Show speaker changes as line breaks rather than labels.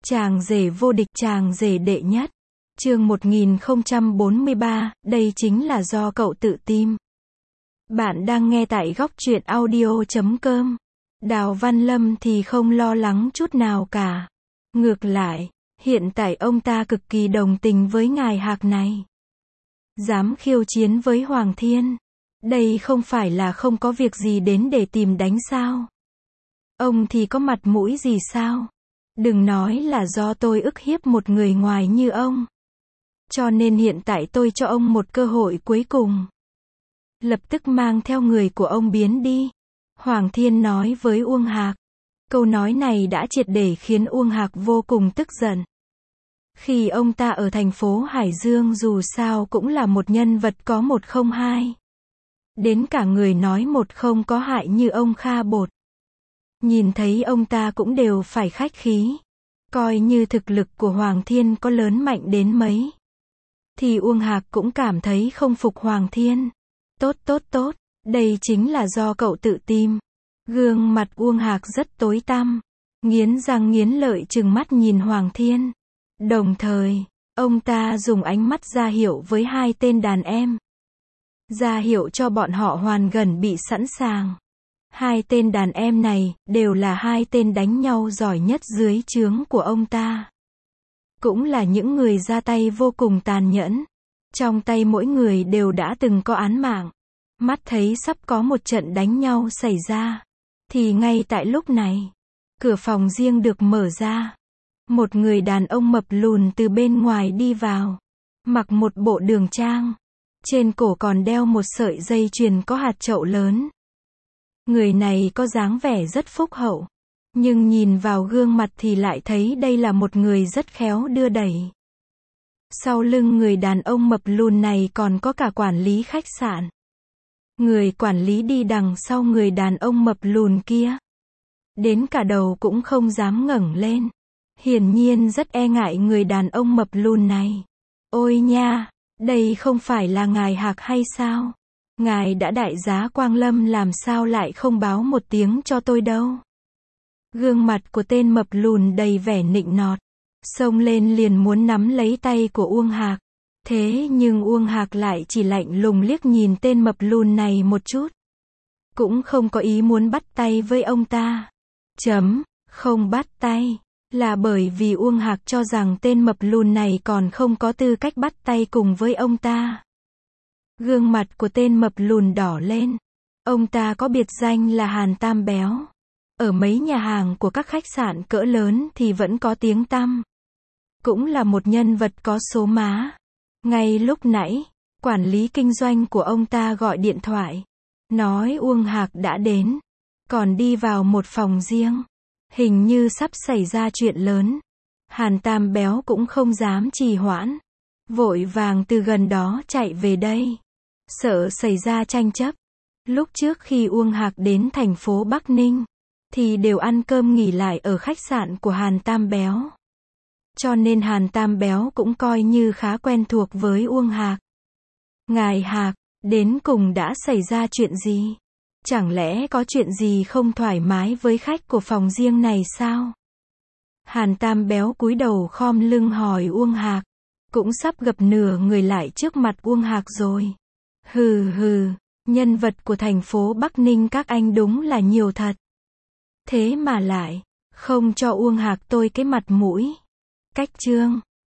Chàng rể vô địch, chàng rể đệ nhất. Chương 1043, đây chính là do cậu tự tìm. Bạn đang nghe tại góc truyện audio.com. Đào Văn Lâm thì không lo lắng chút nào cả. Ngược lại, hiện tại ông ta cực kỳ đồng tình với ngài Hạc này. Dám khiêu chiến với Hoàng Thiên. Đây không phải là không có việc gì đến để tìm đánh sao? Ông thì có mặt mũi gì sao? Đừng nói là do tôi ức hiếp một người ngoài như ông. Cho nên hiện tại tôi cho ông một cơ hội cuối cùng. Lập tức mang theo người của ông biến đi. Hoàng Thiên nói với Uông Hạc. Câu nói này đã triệt để khiến Uông Hạc vô cùng tức giận. Khi ông ta ở thành phố Hải Dương dù sao cũng là một nhân vật có một không hai. Đến cả người nói một không có hại như ông Kha Bột. Nhìn thấy ông ta cũng đều phải khách khí. Coi như thực lực của Hoàng Thiên có lớn mạnh đến mấy. Thì Uông Hạc cũng cảm thấy không phục Hoàng Thiên. Tốt, đây chính là do cậu tự tìm. Gương mặt Uông Hạc rất tối tăm. Nghiến răng nghiến lợi trừng mắt nhìn Hoàng Thiên. Đồng thời, ông ta dùng ánh mắt ra hiệu với hai tên đàn em. Ra hiệu cho bọn họ hoàn gần bị sẵn sàng. Hai tên đàn em này, đều là hai tên đánh nhau giỏi nhất dưới trướng của ông ta. Cũng là những người ra tay vô cùng tàn nhẫn. Trong tay mỗi người đều đã từng có án mạng. Mắt thấy sắp có một trận đánh nhau xảy ra. Thì ngay tại lúc này, cửa phòng riêng được mở ra. Một người đàn ông mập lùn từ bên ngoài đi vào. Mặc một bộ đường trang. Trên cổ còn đeo một sợi dây chuyền có hạt chậu lớn. Người này có dáng vẻ rất phúc hậu. Nhưng nhìn vào gương mặt thì lại thấy đây là một người rất khéo đưa đẩy. Sau lưng người đàn ông mập lùn này còn có cả quản lý khách sạn. Người quản lý đi đằng sau người đàn ông mập lùn kia. Đến cả đầu cũng không dám ngẩng lên. Hiển nhiên rất e ngại người đàn ông mập lùn này. Ôi nha, đây không phải là ngài Hạc hay sao? Ngài đã đại giá Quang Lâm làm sao lại không báo một tiếng cho tôi đâu? Gương mặt của tên mập lùn đầy vẻ nịnh nọt. Xông lên liền muốn nắm lấy tay của Uông Hạc. Thế nhưng Uông Hạc lại chỉ lạnh lùng liếc nhìn tên mập lùn này một chút. Cũng không có ý muốn bắt tay với ông ta. Không bắt tay. Là bởi vì Uông Hạc cho rằng tên mập lùn này còn không có tư cách bắt tay cùng với ông ta. Gương mặt của tên mập lùn đỏ lên. Ông ta có biệt danh là Hàn Tam Béo. Ở mấy nhà hàng của các khách sạn cỡ lớn thì vẫn có tiếng tăm. Cũng là một nhân vật có số má. Ngay lúc nãy, quản lý kinh doanh của ông ta gọi điện thoại. Nói Uông Hạc đã đến. Còn đi vào một phòng riêng. Hình như sắp xảy ra chuyện lớn. Hàn Tam Béo cũng không dám trì hoãn. Vội vàng từ gần đó chạy về đây. Sợ xảy ra tranh chấp. Lúc trước khi Uông Hạc đến thành phố Bắc Ninh, thì đều ăn cơm nghỉ lại ở khách sạn của Hàn Tam Béo. Cho nên Hàn Tam Béo cũng coi như khá quen thuộc với Uông Hạc. Ngài Hạc, đến cùng đã xảy ra chuyện gì? Chẳng lẽ có chuyện gì không thoải mái với khách của phòng riêng này sao? Hàn Tam Béo cúi đầu khom lưng hỏi Uông Hạc. Cũng sắp gập nửa người lại trước mặt Uông Hạc rồi. Hừ, nhân vật của thành phố Bắc Ninh các anh đúng là nhiều thật. Thế mà lại không cho Uông Hạc tôi cái mặt mũi. Cách chương